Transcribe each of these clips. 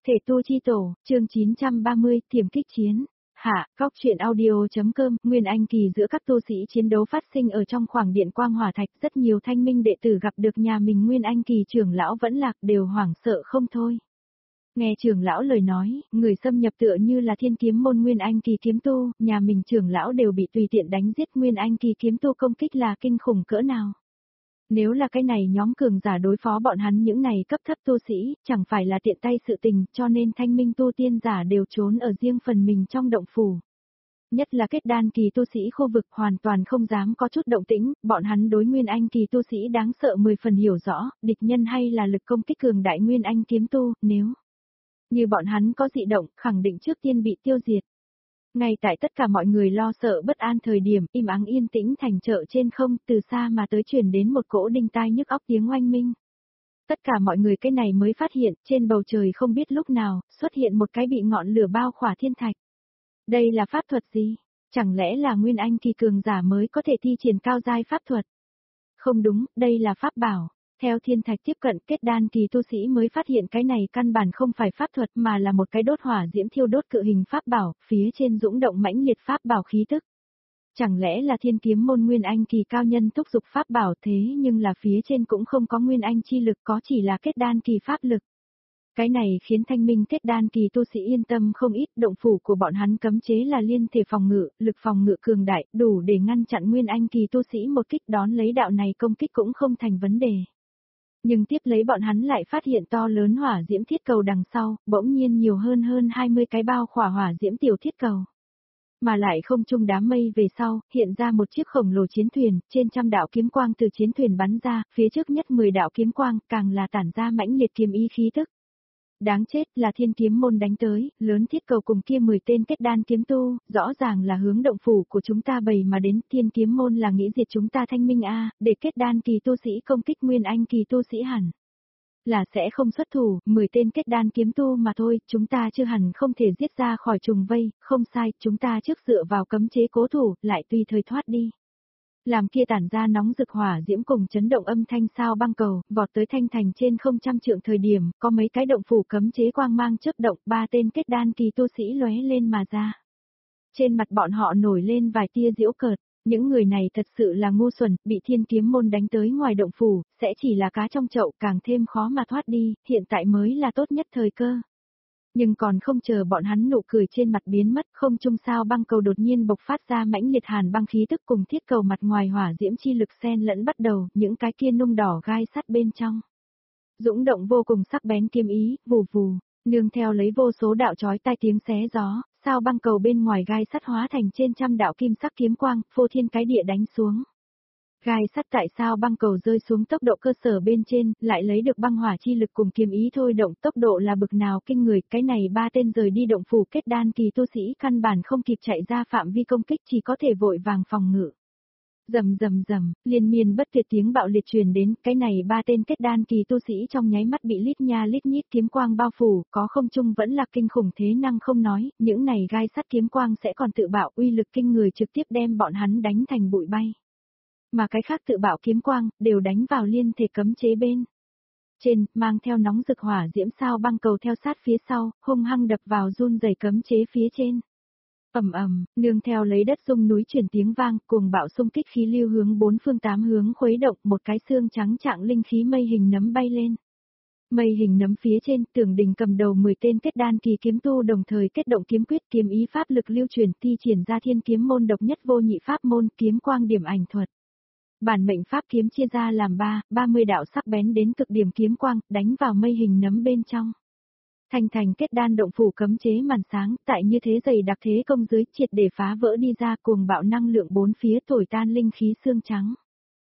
Thể tu chi tổ, chương 930, tiềm kích chiến. Hạ, góc truyện audio.com, Nguyên Anh kỳ giữa các tu sĩ chiến đấu phát sinh ở trong khoảng điện quang hỏa thạch, rất nhiều thanh minh đệ tử gặp được nhà mình Nguyên Anh kỳ trưởng lão vẫn lạc đều hoảng sợ không thôi. Nghe trưởng lão lời nói, người xâm nhập tựa như là thiên kiếm môn Nguyên Anh kỳ kiếm tu, nhà mình trưởng lão đều bị tùy tiện đánh giết Nguyên Anh kỳ kiếm tu công kích là kinh khủng cỡ nào. Nếu là cái này nhóm cường giả đối phó bọn hắn những này cấp thấp tu sĩ, chẳng phải là tiện tay sự tình, cho nên thanh minh tu tiên giả đều trốn ở riêng phần mình trong động phủ. Nhất là kết đan kỳ tu sĩ khu vực hoàn toàn không dám có chút động tĩnh, bọn hắn đối Nguyên Anh kỳ tu sĩ đáng sợ 10 phần hiểu rõ, địch nhân hay là lực công kích cường đại Nguyên Anh kiếm tu, nếu như bọn hắn có dị động, khẳng định trước tiên bị tiêu diệt. Ngay tại tất cả mọi người lo sợ bất an thời điểm, im ắng yên tĩnh thành chợ trên không, từ xa mà tới truyền đến một cỗ đinh tai nhức óc tiếng oanh minh. Tất cả mọi người cái này mới phát hiện, trên bầu trời không biết lúc nào, xuất hiện một cái bị ngọn lửa bao khỏa thiên thạch. Đây là pháp thuật gì? Chẳng lẽ là Nguyên Anh kỳ cường giả mới có thể thi triển cao giai pháp thuật? Không đúng, đây là pháp bảo. Theo thiên thạch tiếp cận, kết đan kỳ tu sĩ mới phát hiện cái này căn bản không phải pháp thuật mà là một cái đốt hỏa diễm thiêu đốt cự hình pháp bảo, phía trên dũng động mãnh liệt pháp bảo khí tức. Chẳng lẽ là thiên kiếm môn Nguyên Anh kỳ cao nhân thúc giục pháp bảo, thế nhưng là phía trên cũng không có Nguyên Anh chi lực, có chỉ là kết đan kỳ pháp lực. Cái này khiến thanh minh kết đan kỳ tu sĩ yên tâm không ít, động phủ của bọn hắn cấm chế là liên thể phòng ngự, lực phòng ngự cường đại, đủ để ngăn chặn Nguyên Anh kỳ tu sĩ một kích, đón lấy đạo này công kích cũng không thành vấn đề. Nhưng tiếp lấy bọn hắn lại phát hiện to lớn hỏa diễm thiết cầu đằng sau, bỗng nhiên nhiều hơn 20 cái bao khỏa hỏa diễm tiểu thiết cầu. Mà lại không trung đám mây về sau, hiện ra một chiếc khổng lồ chiến thuyền, trên trăm đạo kiếm quang từ chiến thuyền bắn ra, phía trước nhất 10 đạo kiếm quang, càng là tản ra mãnh liệt kiếm ý khí tức. Đáng chết là thiên kiếm môn đánh tới, lớn thiết cầu cùng kia 10 tên kết đan kiếm tu, rõ ràng là hướng động phủ của chúng ta bày mà đến, thiên kiếm môn là nghĩ diệt chúng ta thanh minh a, để kết đan kỳ tu sĩ công kích Nguyên Anh kỳ tu sĩ hẳn là sẽ không xuất thủ, 10 tên kết đan kiếm tu mà thôi, chúng ta chưa hẳn không thể giết ra khỏi trùng vây, không sai, chúng ta trước dựa vào cấm chế cố thủ, lại tùy thời thoát đi. Làm kia tản ra nóng rực hỏa diễm cùng chấn động âm thanh sao băng cầu, vọt tới thanh thành trên không trăm trượng thời điểm, có mấy cái động phủ cấm chế quang mang chớp động, 3 tên kết đan kỳ tu sĩ lóe lên mà ra. Trên mặt bọn họ nổi lên vài tia giễu cợt, những người này thật sự là ngu xuẩn, bị thiên kiếm môn đánh tới ngoài động phủ, sẽ chỉ là cá trong chậu, càng thêm khó mà thoát đi, hiện tại mới là tốt nhất thời cơ. Nhưng còn không chờ bọn hắn nụ cười trên mặt biến mất, không trung sao băng cầu đột nhiên bộc phát ra mãnh liệt hàn băng khí tức cùng thiết cầu mặt ngoài hỏa diễm chi lực xen lẫn bắt đầu, những cái kia nung đỏ gai sắt bên trong. Dũng động vô cùng sắc bén kiếm ý, vù vù, nương theo lấy vô số đạo chói tai tiếng xé gió, sao băng cầu bên ngoài gai sắt hóa thành trên trăm đạo kim sắc kiếm quang, phô thiên cái địa đánh xuống. Gai sắt tại sao băng cầu rơi xuống tốc độ cơ sở bên trên, lại lấy được băng hỏa chi lực cùng kiếm ý thôi động, tốc độ là bực nào kinh người, cái này 3 tên rời đi động phủ kết đan kỳ tu sĩ căn bản không kịp chạy ra phạm vi công kích, chỉ có thể vội vàng phòng ngự. Rầm rầm rầm, liên miên bất tuyệt tiếng bạo liệt truyền đến, cái này 3 tên kết đan kỳ tu sĩ trong nháy mắt bị lít nha lít nhít kiếm quang bao phủ, có không trung vẫn là kinh khủng thế năng không nói, những này gai sắt kiếm quang sẽ còn tự bạo, uy lực kinh người trực tiếp đem bọn hắn đánh thành bụi bay. Mà cái khác tự bạo kiếm quang, đều đánh vào liên thể cấm chế bên trên, mang theo nóng rực hỏa diễm sao băng cầu theo sát phía sau, hung hăng đập vào run rẩy cấm chế phía trên. Ầm ầm, nương theo lấy đất rung núi chuyển tiếng vang, cuồng bạo xung kích khí lưu hướng 4 phương 8 hướng khuấy động, một cái xương trắng trạng linh khí mây hình nấm bay lên. Mây hình nấm phía trên, Tưởng Đình cầm đầu 10 tên kết đan kỳ kiếm tu đồng thời kết động kiếm quyết, kiếm ý pháp lực lưu truyền, thi triển ra thiên kiếm môn độc nhất vô nhị pháp môn, kiếm quang điểm ảnh thuật. Bản mệnh pháp kiếm chia ra làm 30 đạo sắc bén đến cực điểm kiếm quang, đánh vào mây hình nấm bên trong. Thành kết đan động phủ cấm chế màn sáng, tại như thế dày đặc thế công dưới, triệt để phá vỡ đi ra, cuồng bạo năng lượng bốn phía thổi tan linh khí xương trắng.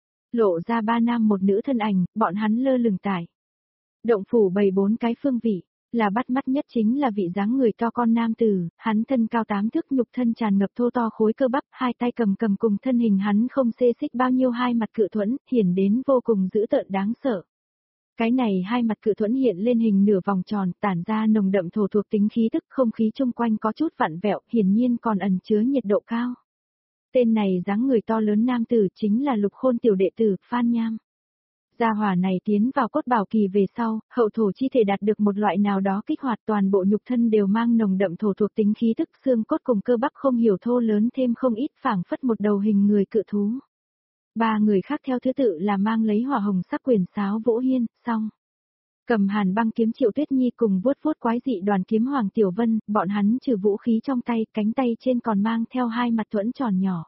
Lộ ra 3 nam một nữ thân ảnh, bọn hắn lơ lửng tại động phủ bày 4 cái phương vị. Là bắt mắt nhất chính là vị dáng người to con nam tử, hắn thân cao 8 thước, nhục thân tràn ngập thô to khối cơ bắp, hai tay cầm cùng thân hình hắn không xê xích bao nhiêu, hai mặt cự thuẫn, hiển đến vô cùng dữ tợn đáng sợ. Cái này hai mặt cự thuẫn hiện lên hình nửa vòng tròn, tản ra nồng đậm thổ thuộc tính khí tức, không khí chung quanh có chút vặn vẹo, hiển nhiên còn ẩn chứa nhiệt độ cao. Tên này dáng người to lớn nam tử chính là Lục Khôn tiểu đệ tử, Phan Nham. Gia hỏa này tiến vào cốt bảo kỳ về sau, hậu thổ chi thể đạt được một loại nào đó kích hoạt, toàn bộ nhục thân đều mang nồng đậm thổ thuộc tính khí tức, xương cốt cùng cơ bắp không hiểu thô lớn thêm không ít, phảng phất một đầu hình người cự thú. Ba người khác theo thứ tự là mang lấy hỏa hồng sắc quyền sáo Vũ Hiên, xong. Cầm hàn băng kiếm Triệu Tuyết Nhi cùng vuốt vuốt quái dị đoàn kiếm Hoàng Tiểu Vân, bọn hắn trừ vũ khí trong tay, cánh tay trên còn mang theo hai mặt thuẫn tròn nhỏ.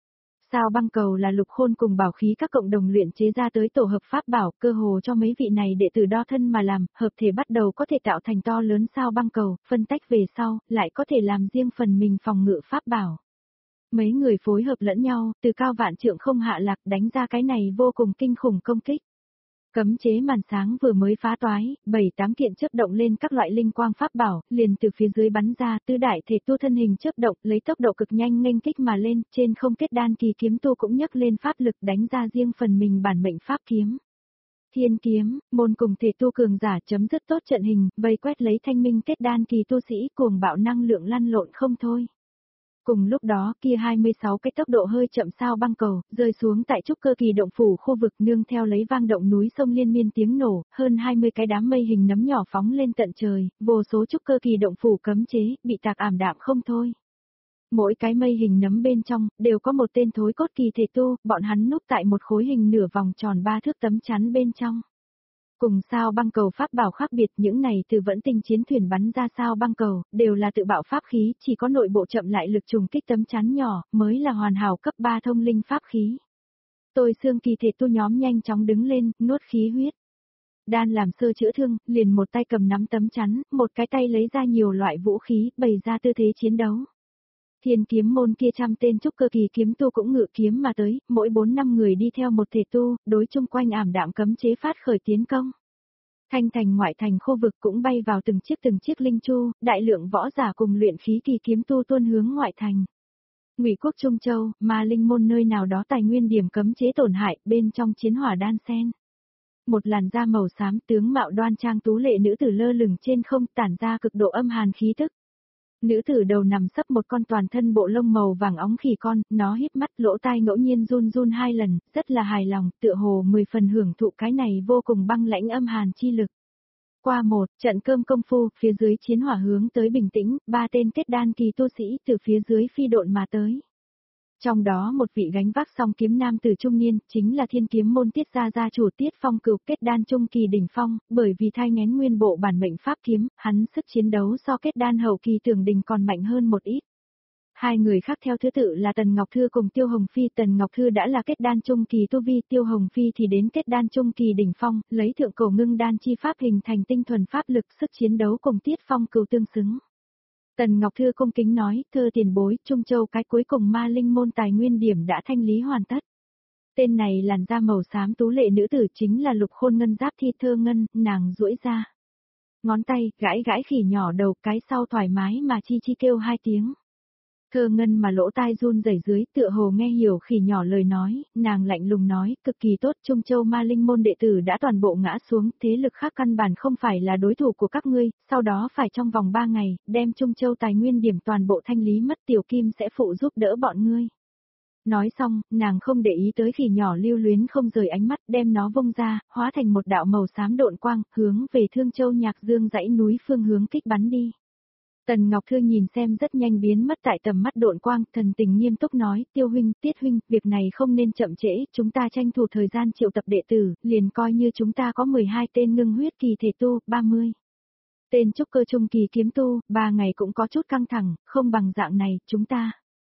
Sao băng cầu là Lục Khôn cùng bảo khí các cộng đồng luyện chế ra tới tổ hợp pháp bảo, cơ hồ cho mấy vị này đệ tử đo thân mà làm, hợp thể bắt đầu có thể tạo thành to lớn sao băng cầu, phân tách về sau, lại có thể làm riêng phần mình phòng ngự pháp bảo. Mấy người phối hợp lẫn nhau, từ cao vạn trượng không hạ lạc đánh ra cái này vô cùng kinh khủng công kích. Cấm chế màn sáng vừa mới phá toái, 7-8 kiện chớp động lên các loại linh quang pháp bảo, liền từ phía dưới bắn ra, tứ đại thể tu thân hình chớp động, lấy tốc độ cực nhanh nghênh kích mà lên, trên không kết đan kỳ kiếm tu cũng nhấc lên pháp lực đánh ra riêng phần mình bản mệnh pháp kiếm. Thiên kiếm, môn cùng thể tu cường giả chấm dứt tốt trận hình, vây quét lấy thanh minh kết đan kỳ tu sĩ cuồng bạo năng lượng lăn lộn không thôi. Cùng lúc đó kia 26 cái tốc độ hơi chậm sao băng cầu, rơi xuống tại trúc cơ kỳ động phủ khu vực nương theo lấy vang động núi sông liên miên tiếng nổ, hơn 20 cái đám mây hình nấm nhỏ phóng lên tận trời, vô số trúc cơ kỳ động phủ cấm chế, bị tạc ảm đạm không thôi. Mỗi cái mây hình nấm bên trong, đều có một tên thối cốt kỳ thể tu, bọn hắn núp tại một khối hình nửa vòng tròn 3 thước tấm chắn bên trong. Cùng sao băng cầu pháp bảo khác biệt, những này từ vẫn tinh chiến thuyền bắn ra sao băng cầu, đều là tự bạo pháp khí, chỉ có nội bộ chậm lại lực trùng kích tấm chắn nhỏ, mới là hoàn hảo cấp 3 thông linh pháp khí. Tôi xương kỳ thể tu nhóm nhanh chóng đứng lên, nuốt khí huyết. Đan làm sơ chữa thương, liền một tay cầm nắm tấm chắn, một cái tay lấy ra nhiều loại vũ khí, bày ra tư thế chiến đấu. Thiên kiếm môn kia 100 tên trúc cơ kỳ kiếm tu cũng ngự kiếm mà tới, mỗi 4-5 người đi theo một thể tu, đối chung quanh ảm đạm cấm chế phát khởi tiến công. Thanh thành ngoại thành khu vực cũng bay vào từng chiếc linh chu, đại lượng võ giả cùng luyện khí kỳ kiếm tu tuôn hướng ngoại thành. Ngụy quốc Trung Châu, Ma Linh môn nơi nào đó tài nguyên điểm cấm chế tổn hại, bên trong chiến hỏa đan sen. Một làn da màu xám tướng mạo đoan trang tú lệ nữ tử lơ lửng trên không tản ra cực độ âm hàn khí tức. Nữ tử đầu nằm sấp một con toàn thân bộ lông màu vàng óng khỉ con, nó híp mắt lỗ tai ngẫu nhiên run run 2 lần, rất là hài lòng, tựa hồ 10 phần hưởng thụ cái này vô cùng băng lãnh âm hàn chi lực. Qua một trận cơm công phu, phía dưới chiến hỏa hướng tới bình tĩnh, 3 tên kết đan kỳ tu sĩ từ phía dưới phi độn mà tới. Trong đó một vị gánh vác song kiếm nam tử trung niên, chính là thiên kiếm môn Tiết gia chủ Tiết Phong Cửu, kết đan trung kỳ đỉnh phong, bởi vì thai nghén nguyên bộ bản mệnh pháp kiếm, hắn sức chiến đấu so kết đan hậu kỳ Tưởng Đình còn mạnh hơn một ít. Hai người khác theo thứ tự là Tần Ngọc Thư cùng Tiêu Hồng Phi, Tần Ngọc Thư đã là kết đan trung kỳ tu vi, Tiêu Hồng Phi thì đến kết đan trung kỳ đỉnh phong, lấy thượng cổ ngưng đan chi pháp hình thành tinh thuần pháp lực, sức chiến đấu cùng Tiết Phong Cửu tương xứng. Tần Ngọc Thư cung kính nói, thưa tiền bối, Trung Châu cái cuối cùng Ma Linh môn tài nguyên điểm đã thanh lý hoàn tất. Tên này làn da màu xám tú lệ nữ tử chính là Lục Khôn ngân giáp thi Thơ Ngân, nàng duỗi ra. Ngón tay, gãi gãi khỉ nhỏ đầu, cái sau thoải mái mà chi chi kêu 2 tiếng. Thơ Ngân mà lỗ tai run rẩy dưới, tựa hồ nghe hiểu khỉ nhỏ lời nói, nàng lạnh lùng nói, cực kỳ tốt, Trung Châu Ma Linh môn đệ tử đã toàn bộ ngã xuống, thế lực khác căn bản không phải là đối thủ của các ngươi, sau đó phải trong vòng 3 ngày, đem Trung Châu tài nguyên điểm toàn bộ thanh lý mất, Tiểu Kim sẽ phụ giúp đỡ bọn ngươi. Nói xong, nàng không để ý tới khỉ nhỏ lưu luyến không rời ánh mắt, đem nó vung ra, hóa thành một đạo màu xám độn quang, hướng về Thương Châu Nhạc Dương dãy núi phương hướng kích bắn đi. Tần Ngọc Thư nhìn xem rất nhanh biến mất tại tầm mắt độn quang, thần tình nghiêm túc nói, Tiêu huynh, Tiết huynh, việc này không nên chậm trễ, chúng ta tranh thủ thời gian triệu tập đệ tử, liền coi như chúng ta có 12 tên ngưng huyết kỳ thể tu, 30 tên trúc cơ trung kỳ kiếm tu, 3 ngày cũng có chút căng thẳng, không bằng dạng này, chúng ta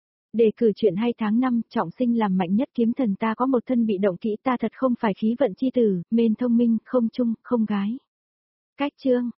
đề cử chuyện hay tháng 5, trọng sinh làm mạnh nhất kiếm thần, ta có một thân bị động kỹ, ta thật không phải khí vận chi tử, mên thông minh, không chung, không gái. Cách chương